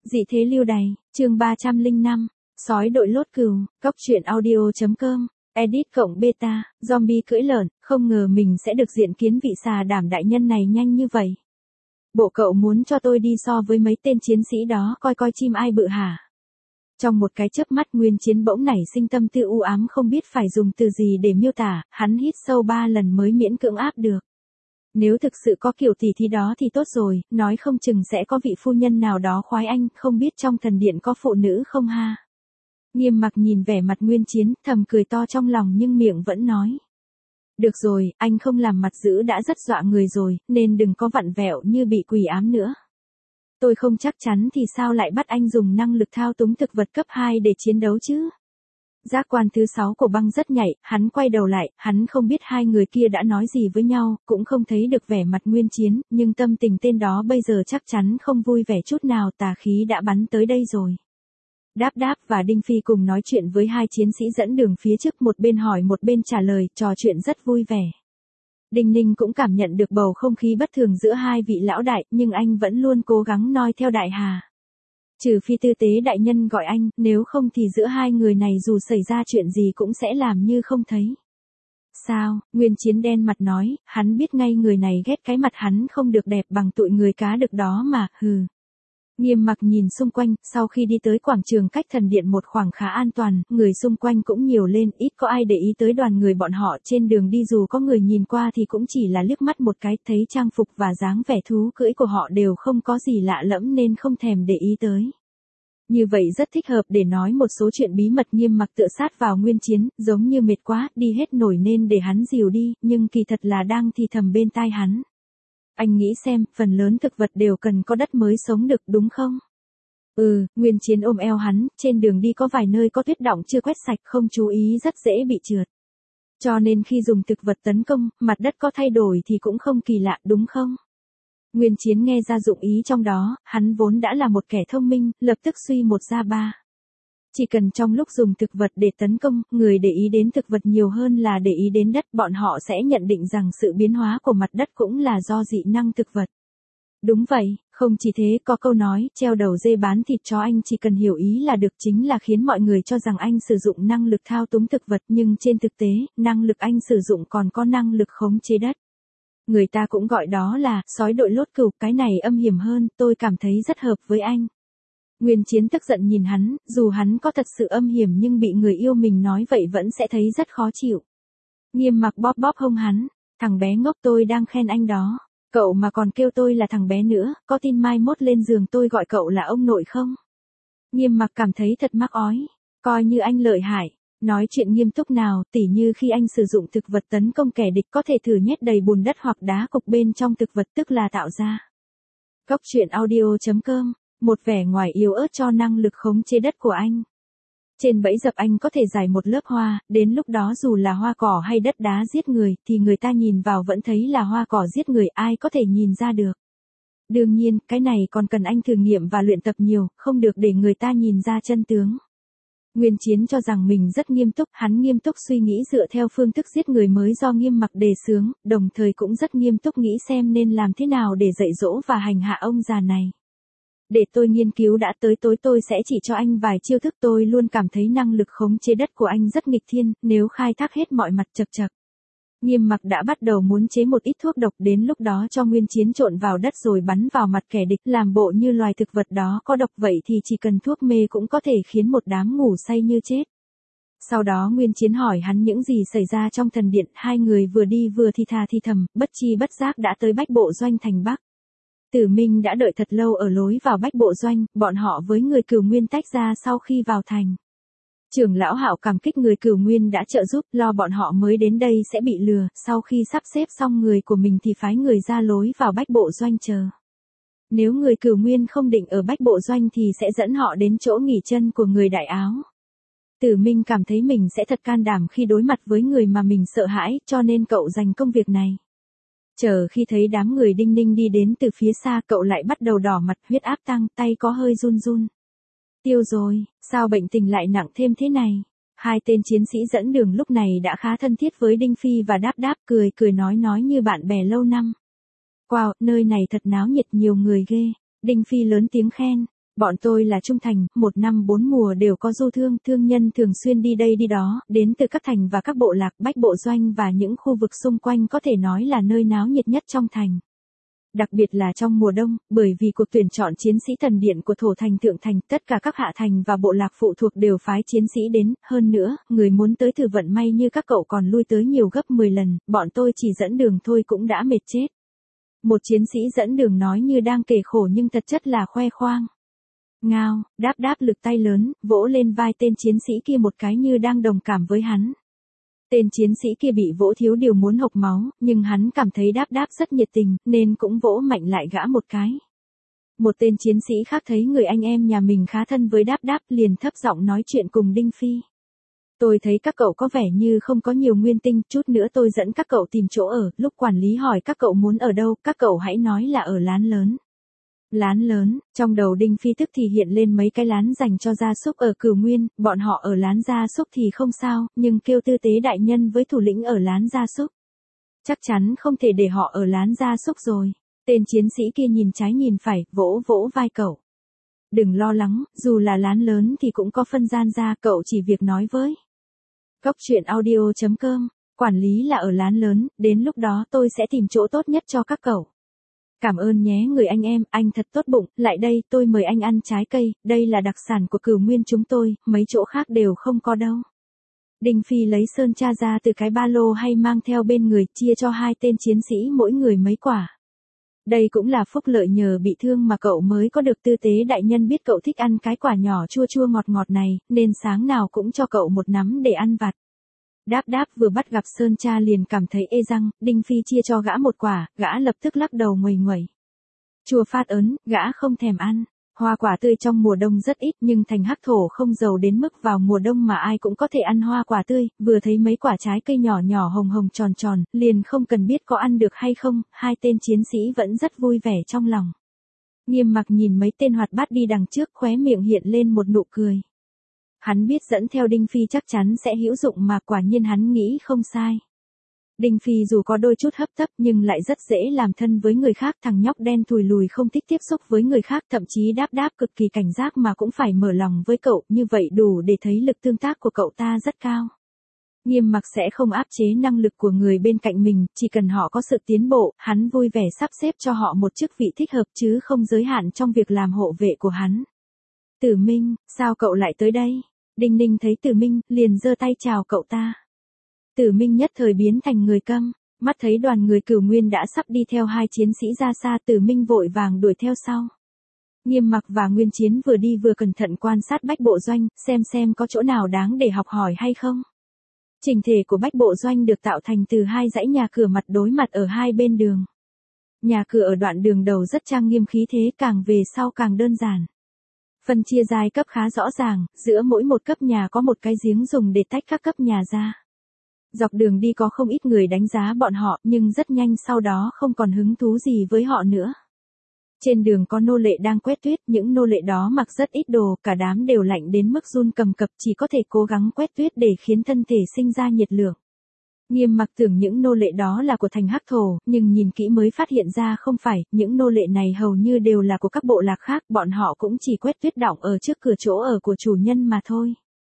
Dị thế lưu đày, chương 305, sói đội lốt cừu, cóc truyện audio.com, edit cộng beta, zombie cưỡi lợn, không ngờ mình sẽ được diện kiến vị xà đảm đại nhân này nhanh như vậy. Bộ cậu muốn cho tôi đi so với mấy tên chiến sĩ đó coi coi chim ai bự hả? Trong một cái chớp mắt Nguyên Chiến bỗng nảy sinh tâm tư u ám không biết phải dùng từ gì để miêu tả, hắn hít sâu 3 lần mới miễn cưỡng áp được. Nếu thực sự có kiểu tỉ thí đó thì tốt rồi, nói không chừng sẽ có vị phu nhân nào đó khoái anh, không biết trong thần điện có phụ nữ không ha. Nghiêm Mặc nhìn vẻ mặt Nguyên Chiến, thầm cười to trong lòng nhưng miệng vẫn nói. Được rồi, anh không làm mặt dữ đã rất dọa người rồi, nên đừng có vặn vẹo như bị quỷ ám nữa. Tôi không chắc chắn thì sao lại bắt anh dùng năng lực thao túng thực vật cấp 2 để chiến đấu chứ? Giác quan thứ 6 của Băng rất nhạy, hắn quay đầu lại, hắn không biết hai người kia đã nói gì với nhau, cũng không thấy được vẻ mặt Nguyên Chiến, nhưng tâm tình tên đó bây giờ chắc chắn không vui vẻ chút nào, tà khí đã bắn tới đây rồi. Đáp và Đinh Phi cùng nói chuyện với hai chiến sĩ dẫn đường phía trước, một bên hỏi một bên trả lời, trò chuyện rất vui vẻ. Đinh Ninh cũng cảm nhận được bầu không khí bất thường giữa hai vị lão đại, nhưng anh vẫn luôn cố gắng noi theo đại hà. Trừ phi Tư Tế đại nhân gọi anh, nếu không thì giữa hai người này dù xảy ra chuyện gì cũng sẽ làm như không thấy. Sao? Nguyên Chiến đen mặt nói, hắn biết ngay người này ghét cái mặt hắn không được đẹp bằng tụi người cá được đó mà, hừ. Nghiêm Mặc nhìn xung quanh, sau khi đi tới quảng trường cách thần điện một khoảng khá an toàn, người xung quanh cũng nhiều lên, ít có ai để ý tới đoàn người bọn họ, trên đường đi dù có người nhìn qua thì cũng chỉ là liếc mắt một cái, thấy trang phục và dáng vẻ thú cưỡi của họ đều không có gì lạ lẫm nên không thèm để ý tới. Như vậy rất thích hợp để nói một số chuyện bí mật. Nghiêm Mặc tựa sát vào Nguyên Chiến, giống như mệt quá, đi hết nổi nên để hắn dìu đi, nhưng kỳ thật là đang thì thầm bên tai hắn. Anh nghĩ xem, phần lớn thực vật đều cần có đất mới sống được đúng không? Nguyên Chiến ôm eo hắn, trên đường đi có vài nơi có tuyết đọng chưa quét sạch, không chú ý rất dễ bị trượt. Cho nên khi dùng thực vật tấn công, mặt đất có thay đổi thì cũng không kỳ lạ đúng không? Nguyên Chiến nghe ra dụng ý trong đó, hắn vốn đã là một kẻ thông minh, lập tức suy một ra ba. Chỉ cần trong lúc dùng thực vật để tấn công, người để ý đến thực vật nhiều hơn là để ý đến đất, bọn họ sẽ nhận định rằng sự biến hóa của mặt đất cũng là do dị năng thực vật. Đúng vậy, không chỉ thế, có câu nói, treo đầu dê bán thịt chó, anh chỉ cần hiểu ý là được, chính là khiến mọi người cho rằng anh sử dụng năng lực thao túng thực vật, nhưng trên thực tế, năng lực anh sử dụng còn có năng lực khống chế đất. Người ta cũng gọi đó là sói đội lốt cừu, cái này âm hiểm hơn, tôi cảm thấy rất hợp với anh. Nguyên Chiến tức giận nhìn hắn, dù hắn có thật sự âm hiểm nhưng bị người yêu mình nói vậy vẫn sẽ thấy rất khó chịu. Nghiêm Mặc bóp hông hắn, thằng bé ngốc, tôi đang khen anh đó. Cậu mà còn kêu tôi là thằng bé nữa, có tin mai mốt lên giường tôi gọi cậu là ông nội không? Nghiêm Mặc cảm thấy thật mắc ói, coi như anh lợi hại. Nói chuyện nghiêm túc nào, tỉ như khi anh sử dụng thực vật tấn công kẻ địch có thể thử nhét đầy bùn đất hoặc đá cục bên trong thực vật, tức là tạo ra. Cóc truyện audio.com, một vẻ ngoài yếu ớt cho năng lực khống chế đất của anh. Trên bẫy dập anh có thể rải một lớp hoa, đến lúc đó dù là hoa cỏ hay đất đá giết người thì người ta nhìn vào vẫn thấy là hoa cỏ giết người, ai có thể nhìn ra được. Đương nhiên, cái này còn cần anh thử nghiệm và luyện tập nhiều, không được để người ta nhìn ra chân tướng. Nguyên Chiến cho rằng mình rất nghiêm túc, hắn nghiêm túc suy nghĩ dựa theo phương thức giết người mới do Nghiêm Mặc đề xướng, đồng thời cũng rất nghiêm túc nghĩ xem nên làm thế nào để dạy dỗ và hành hạ ông già này. Để tôi nghiên cứu đã, tới tối tôi sẽ chỉ cho anh vài chiêu thức. Tôi luôn cảm thấy năng lực khống chế đất của anh rất nghịch thiên, nếu khai thác hết mọi mặt chật chật. Nghiêm Mặc đã bắt đầu muốn chế một ít thuốc độc, đến lúc đó cho Nguyên Chiến trộn vào đất rồi bắn vào mặt kẻ địch, làm bộ như loài thực vật đó có độc, vậy thì chỉ cần thuốc mê cũng có thể khiến một đám ngủ say như chết. Sau đó Nguyên Chiến hỏi hắn những gì xảy ra trong thần điện, hai người vừa đi vừa thì thầm, bất chi bất giác đã tới Bách Bộ Doanh thành Bắc. Tử Minh đã đợi thật lâu ở lối vào Bách Bộ Doanh, bọn họ với người Cửu Nguyên tách ra sau khi vào thành. Trưởng lão Hạo cảm kích người Cửu Nguyên đã trợ giúp, lo bọn họ mới đến đây sẽ bị lừa, sau khi sắp xếp xong người của mình thì phái người ra lối vào Bách Bộ Doanh chờ. Nếu người Cửu Nguyên không định ở Bách Bộ Doanh thì sẽ dẫn họ đến chỗ nghỉ chân của người Đại Áo. Tử Minh cảm thấy mình sẽ thật can đảm khi đối mặt với người mà mình sợ hãi, cho nên cậu dành công việc này. Chờ khi thấy đám người Đinh Ninh đi đến từ phía xa, cậu lại bắt đầu đỏ mặt, huyết áp tăng, tay có hơi run. Tiêu rồi, sao bệnh tình lại nặng thêm thế này? Hai tên chiến sĩ dẫn đường lúc này đã khá thân thiết với Đinh Phi và đáp, cười nói như bạn bè lâu năm. Wow, nơi này thật náo nhiệt, nhiều người ghê. Đinh Phi lớn tiếng khen. Bọn tôi là trung thành, 1 năm 4 mùa đều có du thương, thương nhân thường xuyên đi đây đi đó, đến từ các thành và các bộ lạc, bách bộ doanh và những khu vực xung quanh có thể nói là nơi náo nhiệt nhất trong thành. Đặc biệt là trong mùa đông, bởi vì cuộc tuyển chọn chiến sĩ thần điện của thổ thành thượng thành, tất cả các hạ thành và bộ lạc phụ thuộc đều phái chiến sĩ đến, hơn nữa, người muốn tới thử vận may như các cậu còn lui tới nhiều gấp 10 lần, bọn tôi chỉ dẫn đường thôi cũng đã mệt chết. Một chiến sĩ dẫn đường nói như đang kể khổ nhưng thật chất là khoe khoang. Ngao, đáp đáp lực tay lớn, vỗ lên vai tên chiến sĩ kia một cái như đang đồng cảm với hắn. Tên chiến sĩ kia bị vỗ thiếu điều muốn hộc máu, nhưng hắn cảm thấy đáp đáp rất nhiệt tình, nên cũng vỗ mạnh lại gã một cái. Một tên chiến sĩ khác thấy người anh em nhà mình khá thân với đáp đáp liền thấp giọng nói chuyện cùng Đinh Phi. Tôi thấy các cậu có vẻ như không có nhiều nguyên tinh, chút nữa tôi dẫn các cậu tìm chỗ ở, lúc quản lý hỏi các cậu muốn ở đâu, các cậu hãy nói là ở lán lớn. Lán lớn, trong đầu Đinh Phi tức thì hiện lên mấy cái lán dành cho gia súc ở Cửu Nguyên, bọn họ ở lán gia súc thì không sao, nhưng kêu tư tế đại nhân với thủ lĩnh ở lán gia súc. Chắc chắn không thể để họ ở lán gia súc rồi. Tên chiến sĩ kia nhìn trái nhìn phải, vỗ vỗ vai cậu. Đừng lo lắng, dù là lán lớn thì cũng có phân gian ra, cậu chỉ việc nói với. Cốc truyện audio.com, quản lý là ở lán lớn, đến lúc đó tôi sẽ tìm chỗ tốt nhất cho các cậu. Cảm ơn nhé người anh em, anh thật tốt bụng, lại đây, tôi mời anh ăn trái cây, đây là đặc sản của Cửu Nguyên chúng tôi, mấy chỗ khác đều không có đâu. Đinh Phi lấy sơn tra ra từ cái ba lô hay mang theo bên người, chia cho hai tên chiến sĩ mỗi người mấy quả. Đây cũng là phúc lợi nhờ bị thương mà cậu mới có được tư tế đại nhân biết cậu thích ăn cái quả nhỏ chua chua ngọt ngọt này, nên sáng nào cũng cho cậu một nắm để ăn vặt. Đáp đáp vừa bắt gặp sơn cha liền cảm thấy ê răng, Đinh Phi chia cho gã một quả, gã lập tức lắc đầu nguầy nguẩy. Chua phát ớn, gã không thèm ăn. Hoa quả tươi trong mùa đông rất ít nhưng thành Hắc Thổ không giàu đến mức vào mùa đông mà ai cũng có thể ăn hoa quả tươi, vừa thấy mấy quả trái cây nhỏ nhỏ hồng hồng tròn tròn, liền không cần biết có ăn được hay không, hai tên chiến sĩ vẫn rất vui vẻ trong lòng. Nghiêm Mặc nhìn mấy tên hoạt bát đi đằng trước khóe miệng hiện lên một nụ cười. Hắn biết dẫn theo Đinh Phi chắc chắn sẽ hữu dụng mà quả nhiên hắn nghĩ không sai. Đinh Phi dù có đôi chút hấp tấp nhưng lại rất dễ làm thân với người khác, thằng nhóc đen thùi lùi không thích tiếp xúc với người khác, thậm chí đáp đáp cực kỳ cảnh giác mà cũng phải mở lòng với cậu, như vậy đủ để thấy lực tương tác của cậu ta rất cao. Nghiêm Mặc sẽ không áp chế năng lực của người bên cạnh mình, chỉ cần họ có sự tiến bộ, hắn vui vẻ sắp xếp cho họ một chức vị thích hợp chứ không giới hạn trong việc làm hộ vệ của hắn. Tử Minh, sao cậu lại tới đây? Đinh Ninh thấy Tử Minh, liền giơ tay chào cậu ta. Tử Minh nhất thời biến thành người câm, mắt thấy đoàn người Cửu Nguyên đã sắp đi theo hai chiến sĩ ra xa, Tử Minh vội vàng đuổi theo sau. Nghiêm Mặc và Nguyên Chiến vừa đi vừa cẩn thận quan sát bách bộ doanh, xem có chỗ nào đáng để học hỏi hay không. Chỉnh thể của bách bộ doanh được tạo thành từ hai dãy nhà cửa mặt đối mặt ở hai bên đường. Nhà cửa ở đoạn đường đầu rất trang nghiêm khí thế, càng về sau càng đơn giản. Phân chia giai cấp khá rõ ràng, giữa mỗi một cấp nhà có một cái giếng dùng để tách các cấp nhà ra. Dọc đường đi có không ít người đánh giá bọn họ, nhưng rất nhanh sau đó không còn hứng thú gì với họ nữa. Trên đường có nô lệ đang quét tuyết, những nô lệ đó mặc rất ít đồ, cả đám đều lạnh đến mức run cầm cập, chỉ có thể cố gắng quét tuyết để khiến thân thể sinh ra nhiệt lượng. Nghiêm Mặc tưởng những nô lệ đó là của thành Hắc Thổ, nhưng nhìn kỹ mới phát hiện ra không phải, những nô lệ này hầu như đều là của các bộ lạc khác, bọn họ cũng chỉ quét tuyết đọng ở trước cửa chỗ ở của chủ nhân mà thôi.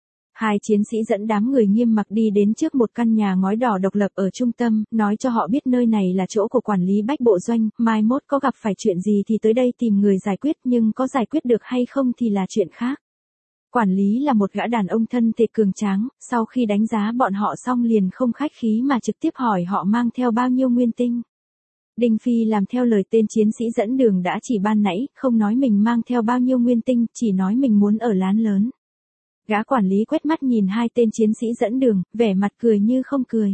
Hai chiến sĩ dẫn đám người Nghiêm Mặc đi đến trước một căn nhà ngói đỏ độc lập ở trung tâm, nói cho họ biết nơi này là chỗ của quản lý bách bộ doanh, mai mốt có gặp phải chuyện gì thì tới đây tìm người giải quyết, nhưng có giải quyết được hay không thì là chuyện khác. Quản lý là một gã đàn ông thân thể cường tráng, sau khi đánh giá bọn họ xong liền không khách khí mà trực tiếp hỏi họ mang theo bao nhiêu nguyên tinh. Đinh Phi làm theo lời tên chiến sĩ dẫn đường đã chỉ ban nãy, không nói mình mang theo bao nhiêu nguyên tinh, chỉ nói mình muốn ở lán lớn. Gã quản lý quét mắt nhìn hai tên chiến sĩ dẫn đường, vẻ mặt cười như không cười.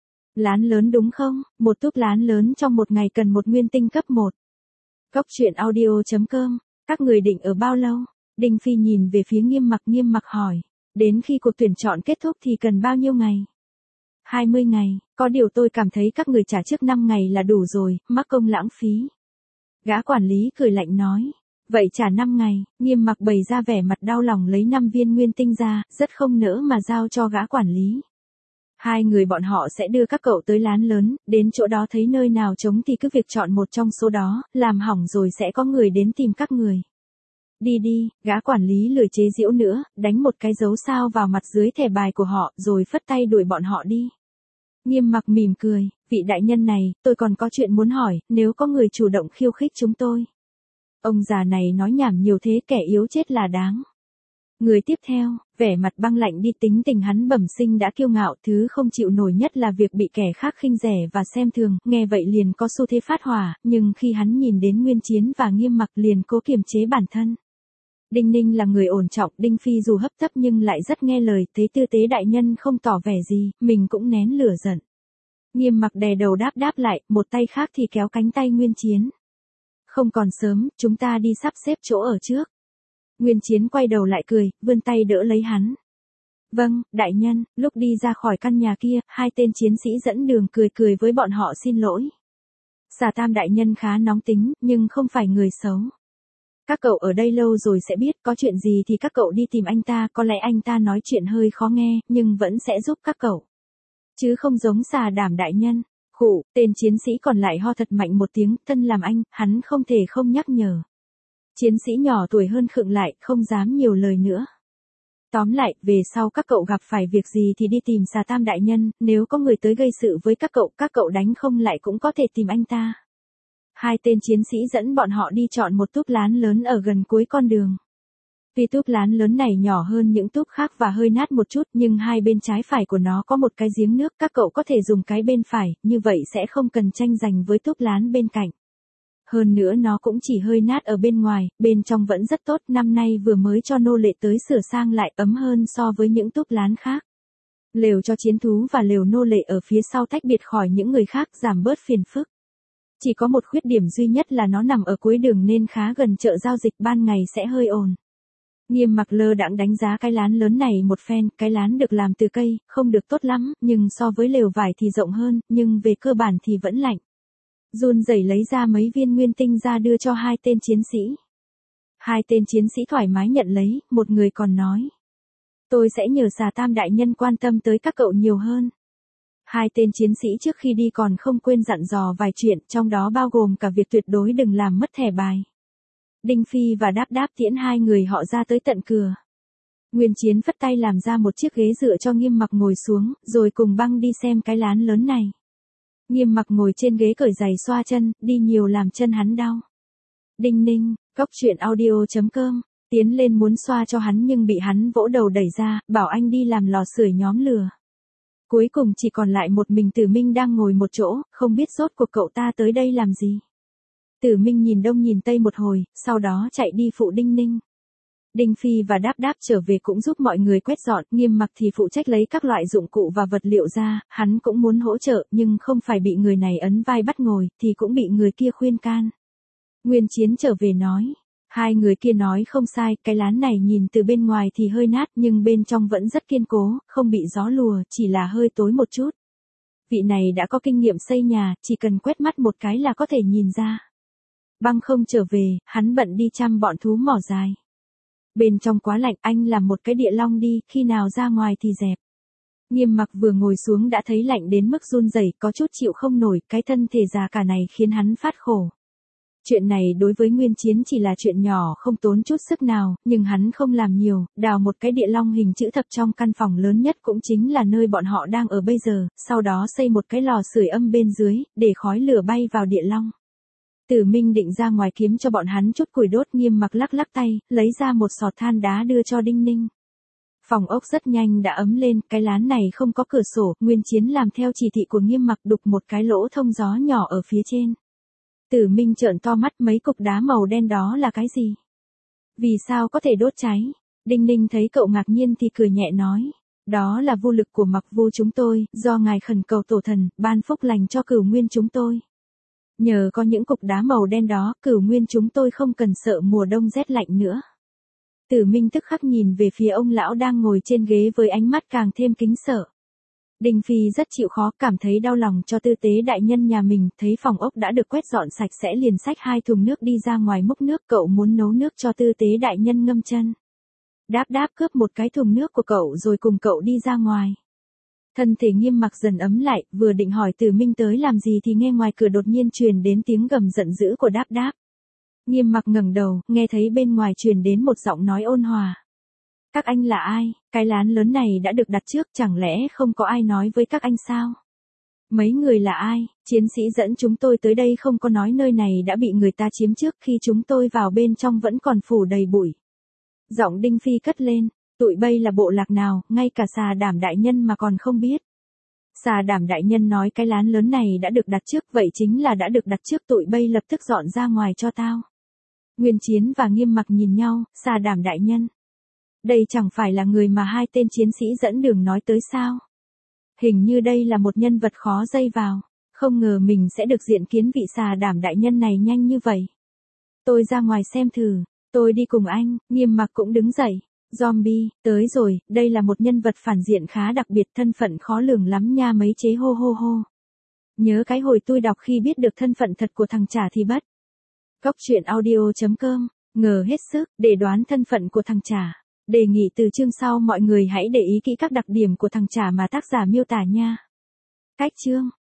Lán lớn đúng không? Một túp lán lớn trong một ngày cần một nguyên tinh cấp 1. Cốc truyện audio.com, các người định ở bao lâu? Đinh Phi nhìn về phía Nghiêm Mặc hỏi. Đến khi cuộc tuyển chọn kết thúc thì cần bao nhiêu ngày? 20 ngày, có điều tôi cảm thấy các người trả trước 5 ngày là đủ rồi, mắc công lãng phí. Gã quản lý cười lạnh nói. Vậy trả 5 ngày, Nghiêm Mặc bày ra vẻ mặt đau lòng lấy 5 viên nguyên tinh ra, rất không nỡ mà giao cho gã quản lý. Hai người bọn họ sẽ đưa các cậu tới lán lớn, đến chỗ đó thấy nơi nào trống thì cứ việc chọn một trong số đó, làm hỏng rồi sẽ có người đến tìm các người. Đi đi, gã quản lý lười chế giễu nữa, đánh một cái dấu sao vào mặt dưới thẻ bài của họ rồi phất tay đuổi bọn họ đi. Nghiêm Mặc mỉm cười, vị đại nhân này, tôi còn có chuyện muốn hỏi, nếu có người chủ động khiêu khích chúng tôi. Ông già này nói nhảm nhiều thế, kẻ yếu chết là đáng. Người tiếp theo, vẻ mặt băng lạnh đi, tính tình hắn bẩm sinh đã kiêu ngạo, thứ không chịu nổi nhất là việc bị kẻ khác khinh rẻ và xem thường, nghe vậy liền có xu thế phát hỏa, nhưng khi hắn nhìn đến Nguyên Chiến và Nghiêm Mặc liền cố kiềm chế bản thân. Đinh Ninh là người ổn trọng, Đinh Phi dù hấp tấp nhưng lại rất nghe lời, thấy tư tế đại nhân không tỏ vẻ gì, mình cũng nén lửa giận. Nghiêm Mặc đè đầu đáp lại, một tay khác thì kéo cánh tay Nguyên Chiến. Không còn sớm, chúng ta đi sắp xếp chỗ ở trước. Nguyên Chiến quay đầu lại cười, vươn tay đỡ lấy hắn. Vâng, đại nhân. Lúc đi ra khỏi căn nhà kia, hai tên chiến sĩ dẫn đường cười với bọn họ xin lỗi. Xà Tam đại nhân khá nóng tính, nhưng không phải người xấu. Các cậu ở đây lâu rồi sẽ biết, có chuyện gì thì các cậu đi tìm anh ta, có lẽ anh ta nói chuyện hơi khó nghe, nhưng vẫn sẽ giúp các cậu. Chứ không giống Xà Đảm đại nhân. Khụ, tên chiến sĩ còn lại ho thật mạnh một tiếng, thân làm anh, hắn không thể không nhắc nhở. Chiến sĩ nhỏ tuổi hơn khựng lại, không dám nhiều lời nữa. Tóm lại, về sau các cậu gặp phải việc gì thì đi tìm Xà Tam đại nhân, nếu có người tới gây sự với các cậu đánh không lại cũng có thể tìm anh ta. Hai tên chiến sĩ dẫn bọn họ đi chọn một túp lán lớn ở gần cuối con đường. Tuy túp lán lớn này nhỏ hơn những túp khác và hơi nát một chút, nhưng hai bên trái phải của nó có một cái giếng nước, các cậu có thể dùng cái bên phải, như vậy sẽ không cần tranh giành với túp lán bên cạnh. Hơn nữa nó cũng chỉ hơi nát ở bên ngoài, bên trong vẫn rất tốt, năm nay vừa mới cho nô lệ tới sửa sang lại, ấm hơn so với những túp lán khác. Lều cho chiến thú và lều nô lệ ở phía sau tách biệt khỏi những người khác, giảm bớt phiền phức. Chỉ có một khuyết điểm duy nhất là nó nằm ở cuối đường nên khá gần chợ giao dịch, ban ngày sẽ hơi ồn. Nghiêm Mặc lơ đãng đánh giá cái lán lớn này một phen, cái lán được làm từ cây, không được tốt lắm, nhưng so với lều vải thì rộng hơn, nhưng về cơ bản thì vẫn lạnh. Run rẩy lấy ra mấy viên nguyên tinh ra đưa cho hai tên chiến sĩ. Hai tên chiến sĩ thoải mái nhận lấy, một người còn nói. Tôi sẽ nhờ Xà Tam đại nhân quan tâm tới các cậu nhiều hơn. Hai tên chiến sĩ trước khi đi còn không quên dặn dò vài chuyện, trong đó bao gồm cả việc tuyệt đối đừng làm mất thẻ bài. Đinh Phi và Đáp tiễn hai người họ ra tới tận cửa. Nguyên Chiến phất tay làm ra một chiếc ghế dựa cho Nghiêm Mặc ngồi xuống, rồi cùng Băng đi xem cái lán lớn này. Nghiêm Mặc ngồi trên ghế cởi giày xoa chân, đi nhiều làm chân hắn đau. Đinh Ninh, coctruyện.audio.com, tiến lên muốn xoa cho hắn nhưng bị hắn vỗ đầu đẩy ra, bảo anh đi làm lò sưởi nhóm lửa. Cuối cùng chỉ còn lại một mình Tử Minh đang ngồi một chỗ, không biết rốt cuộc cậu ta tới đây làm gì. Tử Minh nhìn đông nhìn tây một hồi, sau đó chạy đi phụ Đinh Ninh. Đinh Phi và Đáp trở về cũng giúp mọi người quét dọn, Nghiêm Mặc thì phụ trách lấy các loại dụng cụ và vật liệu ra, hắn cũng muốn hỗ trợ nhưng không phải bị người này ấn vai bắt ngồi, thì cũng bị người kia khuyên can. Nguyên Chiến trở về nói, hai người kia nói không sai, cái lán này nhìn từ bên ngoài thì hơi nát nhưng bên trong vẫn rất kiên cố, không bị gió lùa, chỉ là hơi tối một chút. Vị này đã có kinh nghiệm xây nhà, chỉ cần quét mắt một cái là có thể nhìn ra. Băng không trở về, hắn bận đi chăm bọn thú mỏ dài. Bên trong quá lạnh, anh làm một cái địa long đi, khi nào ra ngoài thì dẹp. Nghiêm Mặc vừa ngồi xuống đã thấy lạnh đến mức run rẩy, có chút chịu không nổi, cái thân thể già cả này khiến hắn phát khổ. Chuyện này đối với Nguyên Chiến chỉ là chuyện nhỏ không tốn chút sức nào, nhưng hắn không làm nhiều, đào một cái địa long hình chữ thập trong căn phòng lớn nhất cũng chính là nơi bọn họ đang ở bây giờ, sau đó xây một cái lò sưởi âm bên dưới, để khói lửa bay vào địa long. Tử Minh định ra ngoài kiếm cho bọn hắn chút củi đốt, Nghiêm Mặc lắc tay, lấy ra một sọt than đá đưa cho Đinh Ninh. Phòng ốc rất nhanh đã ấm lên, cái lán này không có cửa sổ, Nguyên Chiến làm theo chỉ thị của Nghiêm Mặc đục một cái lỗ thông gió nhỏ ở phía trên. Tử Minh trợn to mắt, mấy cục đá màu đen đó là cái gì? Vì sao có thể đốt cháy? Đinh Ninh thấy cậu ngạc nhiên thì cười nhẹ nói. Đó là vu lực của Mặc Vu chúng tôi, do ngài khẩn cầu tổ thần, ban phúc lành cho Cửu Nguyên chúng tôi. Nhờ có những cục đá màu đen đó, Cửu Nguyên chúng tôi không cần sợ mùa đông rét lạnh nữa. Tử Minh tức khắc nhìn về phía ông lão đang ngồi trên ghế với ánh mắt càng thêm kính sợ. Đinh Phi rất chịu khó, cảm thấy đau lòng cho tư tế đại nhân nhà mình, thấy phòng ốc đã được quét dọn sạch sẽ liền xách 2 thùng nước đi ra ngoài múc nước, cậu muốn nấu nước cho tư tế đại nhân ngâm chân. Đáp cướp một cái thùng nước của cậu rồi cùng cậu đi ra ngoài. Thân thể Nghiêm Mặc dần ấm lại, vừa định hỏi Tử Minh tới làm gì thì nghe ngoài cửa đột nhiên truyền đến tiếng gầm giận dữ của Đáp. Nghiêm Mặc ngẩng đầu, nghe thấy bên ngoài truyền đến một giọng nói ôn hòa. Các anh là ai? Cái lán lớn này đã được đặt trước, chẳng lẽ không có ai nói với các anh sao? Mấy người là ai? Chiến sĩ dẫn chúng tôi tới đây không có nói nơi này đã bị người ta chiếm trước, khi chúng tôi vào bên trong vẫn còn phủ đầy bụi. Giọng Đinh Phi cất lên, tụi bay là bộ lạc nào, ngay cả Xà Đảm đại nhân mà còn không biết. Xà Đảm đại nhân nói cái lán lớn này đã được đặt trước, vậy chính là đã được đặt trước, tụi bay lập tức dọn ra ngoài cho tao. Nguyên Chiến và Nghiêm Mặc nhìn nhau, Xà Đảm đại nhân. Đây chẳng phải là người mà hai tên chiến sĩ dẫn đường nói tới sao? Hình như đây là một nhân vật khó dây vào, không ngờ mình sẽ được diện kiến vị Xà Đảm đại nhân này nhanh như vậy. Tôi ra ngoài xem thử, tôi đi cùng anh. Nghiêm Mặc cũng đứng dậy. Zombie, tới rồi, đây là một nhân vật phản diện khá đặc biệt, thân phận khó lường lắm nha mấy chế hô hô hô. Nhớ cái hồi tôi đọc khi biết được thân phận thật của thằng Trả thì bất. Góc truyện audio.com, ngờ hết sức, để đoán thân phận của thằng Trả. Đề nghị từ chương sau mọi người hãy để ý kỹ các đặc điểm của thằng Trả mà tác giả miêu tả nha. Cách chương.